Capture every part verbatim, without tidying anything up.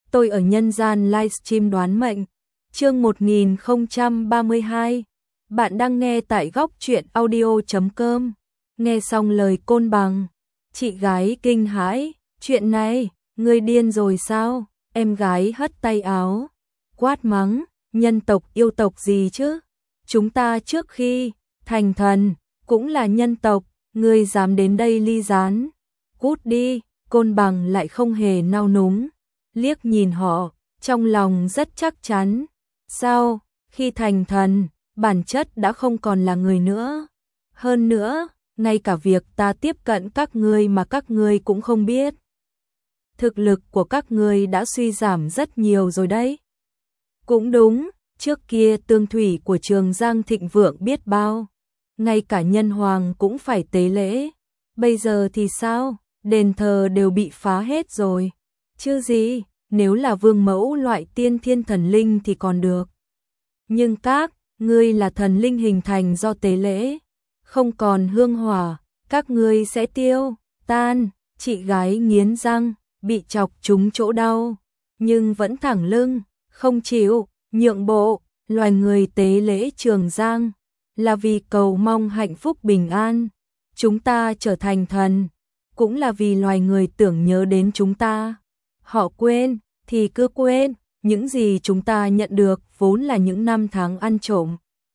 tôi ở nhân gian livestream đoán mệnh, chương một nghìn không trăm ba mươi hai. Bạn đang nghe tại góc truyện audio chấm com. Nghe xong lời Côn Bằng, chị gái kinh hãi, chuyện này, ngươi điên rồi sao? Em gái hất tay áo, quát mắng, nhân tộc yêu tộc gì chứ? Chúng ta trước khi thành thần cũng là nhân tộc, ngươi dám đến đây ly gián? Cút đi. Côn Bằng lại không hề nao núng, liếc nhìn họ, trong lòng rất chắc chắn. Sao, khi thành thần, bản chất đã không còn là người nữa. Hơn nữa, ngay cả việc ta tiếp cận các ngươi mà các ngươi cũng không biết. Thực lực của các ngươi đã suy giảm rất nhiều rồi đấy. Cũng đúng, trước kia tương thủy của Trường Giang thịnh vượng biết bao. Ngay cả nhân hoàng cũng phải tế lễ. Bây giờ thì sao? Đền thờ đều bị phá hết rồi. Chứ gì, nếu là vương mẫu loại tiên thiên thần linh thì còn được. Nhưng các, ngươi là thần linh hình thành do tế lễ. Không còn hương hỏa, các ngươi sẽ tiêu, tan. Chị gái nghiến răng, bị chọc trúng chỗ đau. Nhưng vẫn thẳng lưng, không chịu, nhượng bộ. Loài người tế lễ Trường Giang là vì cầu mong hạnh phúc bình an. Chúng ta trở thành thần cũng là vì loài người tưởng nhớ đến chúng ta. Họ quên, thì cứ quên, những gì chúng ta nhận được vốn là những năm tháng ăn trộm.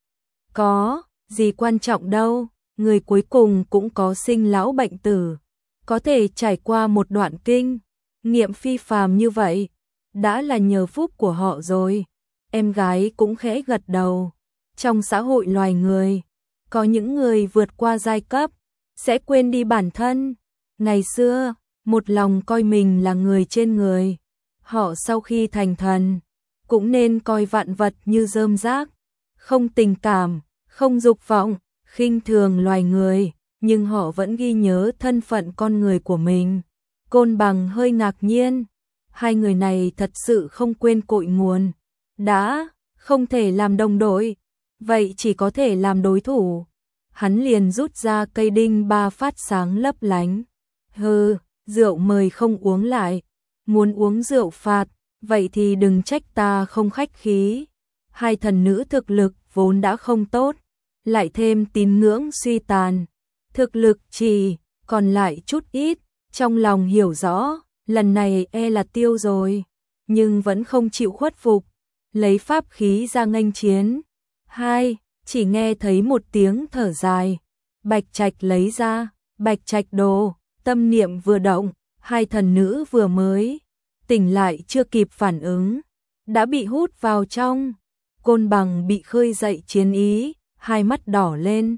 Có, gì quan trọng đâu, người cuối cùng cũng có sinh lão bệnh tử. Có thể trải qua một đoạn kinh nghiệm phi phàm như vậy, đã là nhờ phúc của họ rồi. Em gái cũng khẽ gật đầu. Trong xã hội loài người, có những người vượt qua giai cấp, sẽ quên đi bản thân. Ngày xưa, một lòng coi mình là người trên người. Họ sau khi thành thần, cũng nên coi vạn vật như rơm rác. Không tình cảm, không dục vọng, khinh thường loài người. Nhưng họ vẫn ghi nhớ thân phận con người của mình. Côn Bằng hơi ngạc nhiên. Hai người này thật sự không quên cội nguồn. Đã, không thể làm đồng đội. Vậy chỉ có thể làm đối thủ. Hắn liền rút ra cây đinh ba phát sáng lấp lánh. Hừ, rượu mời không uống lại. Muốn uống rượu phạt, vậy thì đừng trách ta không khách khí. Hai thần nữ thực lực vốn đã không tốt, lại thêm tín ngưỡng suy tàn. Thực lực chỉ còn lại chút ít, trong lòng hiểu rõ, lần này e là tiêu rồi. Nhưng vẫn không chịu khuất phục, lấy pháp khí ra nghênh chiến. Hai, chỉ nghe thấy một tiếng thở dài. Bạch Trạch lấy ra, Bạch Trạch đồ. Tâm niệm vừa động, hai thần nữ vừa mới tỉnh lại chưa kịp phản ứng, đã bị hút vào trong. Côn Bằng bị khơi dậy chiến ý, hai mắt đỏ lên.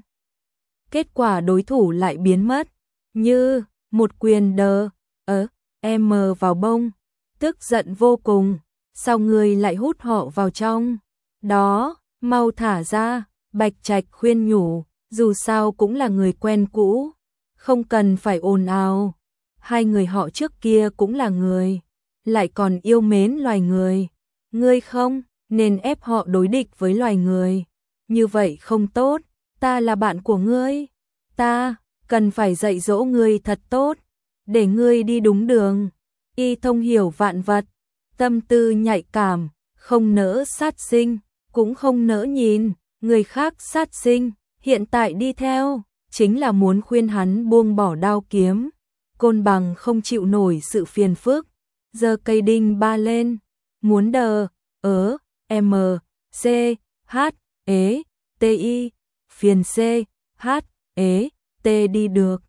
Kết quả đối thủ lại biến mất, như một quyền đờ, ớ, em mờ vào bông, tức giận vô cùng. Sao người lại hút họ vào trong? Đó, mau thả ra, Bạch Trạch khuyên nhủ, dù sao cũng là người quen cũ. Không cần phải ồn ào. Hai người họ trước kia cũng là người, lại còn yêu mến loài người. Ngươi không nên ép họ đối địch với loài người. Như vậy không tốt. Ta là bạn của ngươi. Ta cần phải dạy dỗ ngươi thật tốt, để ngươi đi đúng đường. Y thông hiểu vạn vật, tâm tư nhạy cảm, không nỡ sát sinh, cũng không nỡ nhìn người khác sát sinh. Hiện tại đi theo chính là muốn khuyên hắn buông bỏ đao kiếm. Côn Bằng không chịu nổi sự phiền phức, giơ cây đinh ba lên, muốn đờ, ớ, m, c, h, ế, t, i, phiền c, h, ế, t đi được.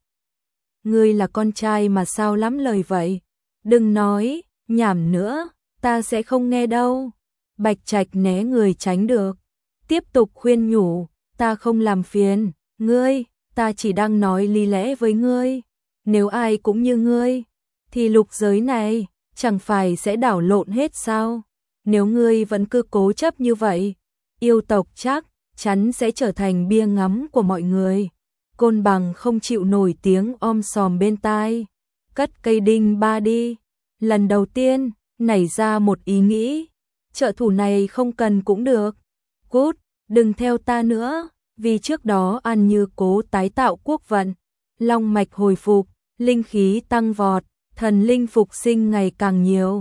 Ngươi là con trai mà sao lắm lời vậy? Đừng nói, nhảm nữa, ta sẽ không nghe đâu. Bạch Trạch né người tránh được, tiếp tục khuyên nhủ, ta không làm phiền, ngươi. Ta chỉ đang nói lý lẽ với ngươi. Nếu ai cũng như ngươi, thì lục giới này chẳng phải sẽ đảo lộn hết sao? Nếu ngươi vẫn cứ cố chấp như vậy, yêu tộc chắc chắn sẽ trở thành bia ngắm của mọi người. Côn Bằng không chịu nổi tiếng om sòm bên tai, cất cây đinh ba đi. Lần đầu tiên nảy ra một ý nghĩ, trợ thủ này không cần cũng được. Cút, đừng theo ta nữa. Vì trước đó ăn như cố tái tạo quốc vận, long mạch hồi phục, linh khí tăng vọt, thần linh phục sinh ngày càng nhiều.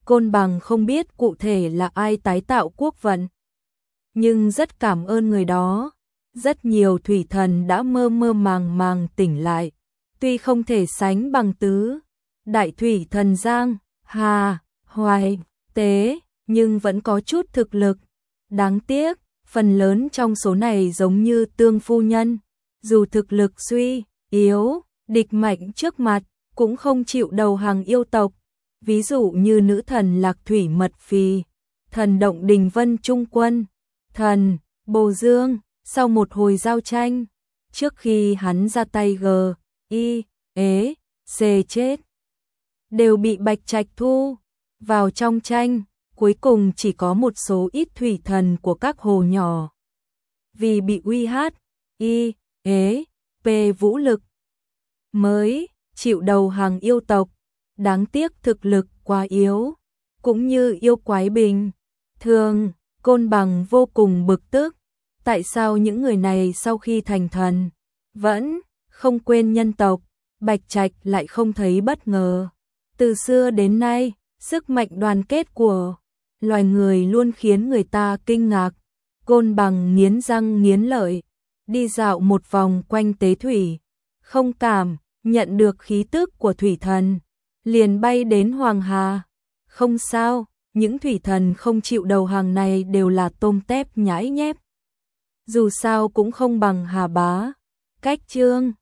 Côn Bằng không biết cụ thể là ai tái tạo quốc vận, nhưng rất cảm ơn người đó. Rất nhiều thủy thần đã mơ mơ màng màng tỉnh lại, tuy không thể sánh bằng tứ đại thủy thần Giang, Hà, Hoài, Tế, nhưng vẫn có chút thực lực. Đáng tiếc, phần lớn trong số này giống như Tương phu nhân, dù thực lực suy yếu, địch mạnh trước mặt, cũng không chịu đầu hàng yêu tộc. Ví dụ như nữ thần Lạc Thủy Mật Phi, thần Động Đình Vân Trung Quân, thần Bồ Dương. Sau một hồi giao tranh, trước khi hắn ra tay G, I, ế, C chết, đều bị Bạch Trạch thu vào trong tranh. Cuối cùng chỉ có một số ít thủy thần của các hồ nhỏ, vì bị uy hát, I, ế, P vũ lực, mới chịu đầu hàng yêu tộc. Đáng tiếc thực lực quá yếu, cũng như yêu quái bình thường. Côn Bằng vô cùng bực tức. Tại sao những người này sau khi thành thần vẫn không quên nhân tộc? Bạch Trạch lại không thấy bất ngờ. Từ xưa đến nay, sức mạnh đoàn kết của loài người luôn khiến người ta kinh ngạc. Côn Bằng nghiến răng nghiến lợi, đi dạo một vòng quanh tế thủy, không cảm nhận được khí tức của thủy thần, liền bay đến Hoàng Hà. Không sao, những thủy thần không chịu đầu hàng này đều là tôm tép nhãi nhép, dù sao cũng không bằng Hà Bá. Cách chương